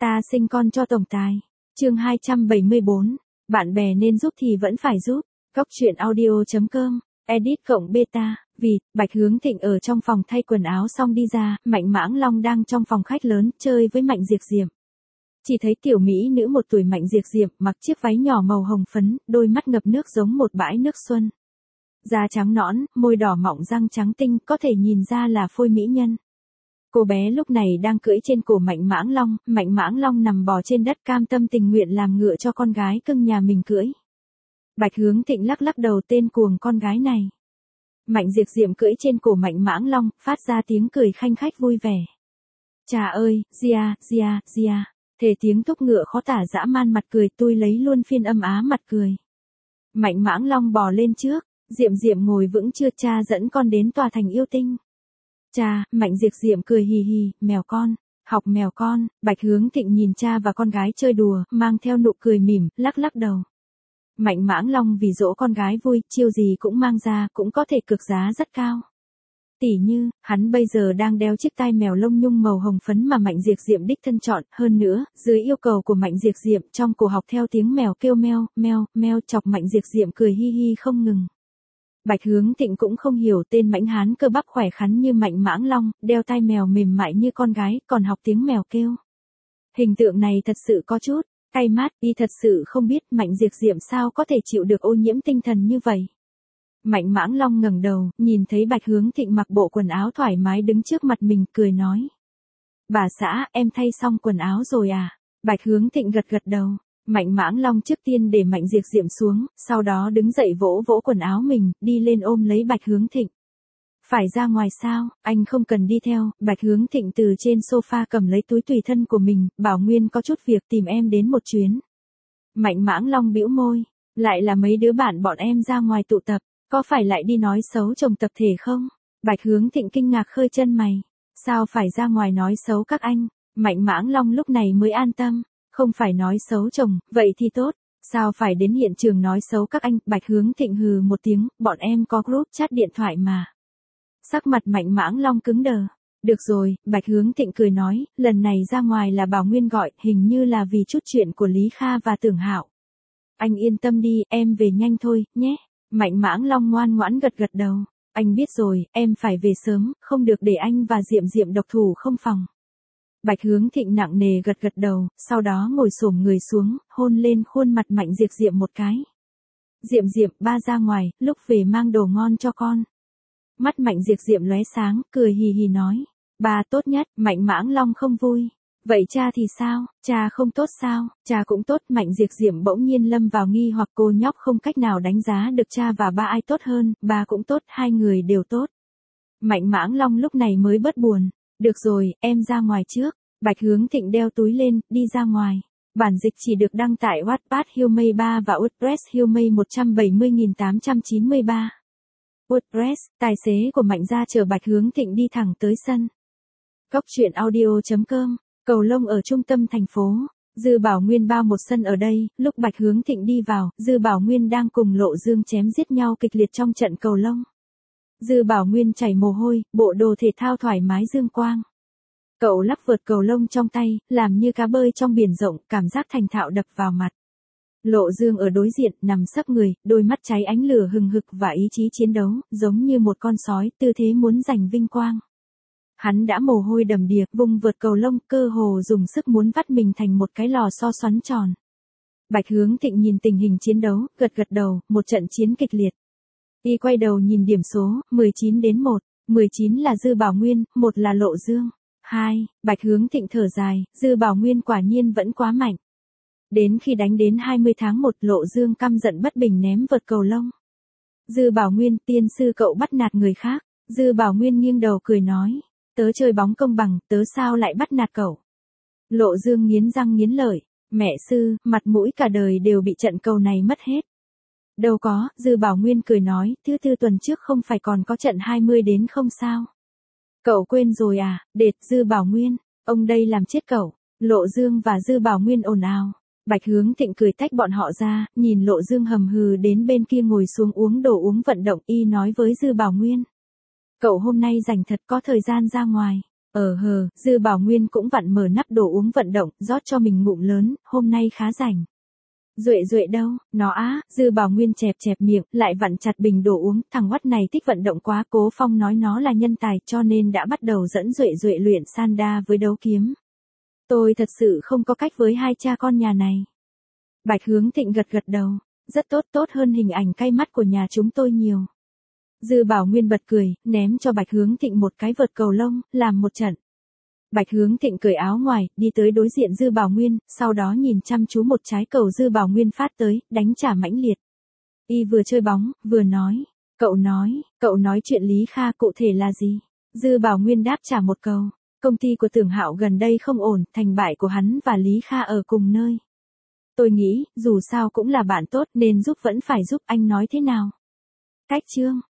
Ta sinh con cho tổng tài. Chương 274. Bạn bè nên giúp thì vẫn phải giúp. Góc truyện audio.com. Edit cộng beta. Vì, Bạch Hướng Thịnh ở trong phòng thay quần áo xong đi ra, Mạnh Mãng Long đang trong phòng khách lớn, chơi với Mạnh Diệp Diệp. Chỉ thấy tiểu mỹ nữ 1 tuổi Mạnh Diệp Diệp, mặc chiếc váy nhỏ màu hồng phấn, đôi mắt ngập nước giống một bãi nước xuân. Da trắng nõn, môi đỏ mọng, răng trắng tinh, có thể nhìn ra là phôi mỹ nhân. Cô bé lúc này đang cưỡi trên cổ Mạnh Mãng Long nằm bò trên đất cam tâm tình nguyện làm ngựa cho con gái cưng nhà mình cưỡi. Bạch Hướng Thịnh lắc lắc đầu, tên cuồng con gái này. Mạnh Diệp Diệp cưỡi trên cổ Mạnh Mãng Long, phát ra tiếng cười khanh khách vui vẻ. Chà ơi, Gia. Thể tiếng thúc ngựa khó tả dã man mặt cười, tôi lấy luôn phiên âm á mặt cười. Mạnh Mãng Long bò lên trước, Diệp ngồi vững chưa, cha dẫn con đến tòa thành yêu tinh. Cha, Mạnh Diệp Diệp cười hì hì, mèo con, học mèo con. Bạch Hướng Thịnh nhìn cha và con gái chơi đùa, mang theo nụ cười mỉm, lắc lắc đầu. Mạnh Mãng Long vì dỗ con gái vui, chiêu gì cũng mang ra, cũng có thể cược giá rất cao. Tỉ như, hắn bây giờ đang đeo chiếc tai mèo lông nhung màu hồng phấn mà Mạnh Diệp Diệp đích thân chọn, hơn nữa, dưới yêu cầu của Mạnh Diệp Diệp, trong cổ học theo tiếng mèo kêu meo, meo, chọc Mạnh Diệp Diệp cười hi hi không ngừng. Bạch Hướng Thịnh cũng không hiểu tên mãnh hán cơ bắp khỏe khoắn như Mạnh Mãng Long, đeo tai mèo mềm mại như con gái, còn học tiếng mèo kêu. Hình tượng này thật sự có chút cay mắt, y thật sự không biết Mạnh Diệp Diệp sao có thể chịu được ô nhiễm tinh thần như vậy. Mạnh Mãng Long ngẩng đầu, nhìn thấy Bạch Hướng Thịnh mặc bộ quần áo thoải mái đứng trước mặt mình, cười nói. Bà xã, em thay xong quần áo rồi à? Bạch Hướng Thịnh gật gật đầu. Mạnh Mãng Long trước tiên để Mạnh Diệp Diệp xuống, sau đó đứng dậy vỗ vỗ quần áo mình, đi lên ôm lấy Bạch Hướng Thịnh. Phải ra ngoài sao, anh không cần đi theo. Bạch Hướng Thịnh từ trên sofa cầm lấy túi tùy thân của mình, bảo Nguyên có chút việc tìm em đến một chuyến. Mạnh Mãng Long bĩu môi, lại là mấy đứa bạn bọn em ra ngoài tụ tập, có phải lại đi nói xấu chồng tập thể không? Bạch Hướng Thịnh kinh ngạc khơi chân mày, sao phải ra ngoài nói xấu các anh? Mạnh Mãng Long lúc này mới an tâm, không phải nói xấu chồng, vậy thì tốt. Sao phải đến hiện trường nói xấu các anh? Bạch Hướng Thịnh hừ một tiếng, bọn em có group chat điện thoại mà. Sắc mặt Mạnh Mãng Long cứng đờ. Được rồi, Bạch Hướng Thịnh cười nói, lần này ra ngoài là bảo Nguyên gọi, hình như là vì chút chuyện của Lý Kha và Tưởng Hạo. Anh yên tâm đi, em về nhanh thôi, nhé. Mạnh Mãng Long ngoan ngoãn gật gật đầu. Anh biết rồi, em phải về sớm, không được để anh và Diệp độc thủ không phòng. Bạch Hướng Thịnh nặng nề gật gật đầu, sau đó ngồi xổm người xuống, hôn lên khuôn mặt Mạnh Diệp một cái. Diệp, ba ra ngoài, lúc về mang đồ ngon cho con. Mắt Mạnh Diệp lóe sáng, cười hì hì nói. Ba tốt nhất. Mạnh Mãng Long không vui. Vậy cha thì sao, cha không tốt sao? Cha cũng tốt. Mạnh Diệp bỗng nhiên lâm vào nghi hoặc, cô nhóc không cách nào đánh giá được cha và ba ai tốt hơn, ba cũng tốt, hai người đều tốt. Mạnh Mãng Long lúc này mới bớt buồn. Được rồi, em ra ngoài trước. Bạch Hướng Thịnh đeo túi lên, đi ra ngoài. Bản dịch chỉ được đăng tại Wattpad Humay 3 và WordPress Humay 170.893. WordPress, tài xế của Mạnh gia chở Bạch Hướng Thịnh đi thẳng tới sân. Góc truyện audio.com. Cầu lông ở trung tâm thành phố. Dư Bảo Nguyên bao một sân ở đây, lúc Bạch Hướng Thịnh đi vào, Dư Bảo Nguyên đang cùng Lộ Dương chém giết nhau kịch liệt trong trận cầu lông. Dư Bảo Nguyên chảy mồ hôi, bộ đồ thể thao thoải mái dương quang. Cậu lắc vợt cầu lông trong tay, làm như cá bơi trong biển rộng, cảm giác thành thạo đập vào mặt. Lộ Dương ở đối diện, nằm sấp người, đôi mắt cháy ánh lửa hừng hực và ý chí chiến đấu, giống như một con sói, tư thế muốn giành vinh quang. Hắn đã mồ hôi đầm đìa, vùng vợt cầu lông, cơ hồ dùng sức muốn vắt mình thành một cái lò xo xoắn tròn. Bạch Hướng Thịnh nhìn tình hình chiến đấu, gật gật đầu, một trận chiến kịch liệt. Y quay đầu nhìn điểm số, 19-1, 19 là Dư Bảo Nguyên, 1 là Lộ Dương. 2, Bạch Hướng Thịnh thở dài, Dư Bảo Nguyên quả nhiên vẫn quá mạnh. Đến khi đánh đến 20 tháng 1, Lộ Dương căm giận bất bình ném vợt cầu lông. Dư Bảo Nguyên, tiên sư cậu bắt nạt người khác. Dư Bảo Nguyên nghiêng đầu cười nói, tớ chơi bóng công bằng, tớ sao lại bắt nạt cậu. Lộ Dương nghiến răng nghiến lợi, mẹ sư, mặt mũi cả đời đều bị trận cầu này mất hết. Đâu có, Dư Bảo Nguyên cười nói, thứ tư tuần trước không phải còn có trận 20-0 sao. Cậu quên rồi à, đệt. Dư Bảo Nguyên, ông đây làm chết cậu. Lộ Dương và Dư Bảo Nguyên ồn ào. Bạch Hướng Thịnh cười tách bọn họ ra, nhìn Lộ Dương hầm hừ đến bên kia ngồi xuống uống đồ uống vận động, y nói với Dư Bảo Nguyên. Cậu hôm nay rảnh thật, có thời gian ra ngoài. Dư Bảo Nguyên cũng vặn mở nắp đồ uống vận động, rót cho mình ngụm lớn, hôm nay khá rảnh. Duệ Duệ đâu, nó á, Dư Bảo Nguyên chẹp chẹp miệng, lại vặn chặt bình đồ uống, thằng oắt này thích vận động quá, Cố Phong nói nó là nhân tài cho nên đã bắt đầu dẫn Duệ Duệ luyện san đa với đấu kiếm. Tôi thật sự không có cách với hai cha con nhà này. Bạch Hướng Thịnh gật gật đầu, rất tốt, tốt hơn hình ảnh cay mắt của nhà chúng tôi nhiều. Dư Bảo Nguyên bật cười, ném cho Bạch Hướng Thịnh một cái vợt cầu lông, làm một trận. Bạch Hướng Thịnh cởi áo ngoài, đi tới đối diện Dư Bảo Nguyên, sau đó nhìn chăm chú một trái cầu Dư Bảo Nguyên phát tới, đánh trả mãnh liệt. Y vừa chơi bóng, vừa nói, cậu nói chuyện Lý Kha cụ thể là gì? Dư Bảo Nguyên đáp trả một câu, công ty của Tưởng Hạo gần đây không ổn, thành bại của hắn và Lý Kha ở cùng nơi. Tôi nghĩ, dù sao cũng là bạn tốt nên giúp vẫn phải giúp, anh nói thế nào? Cách chương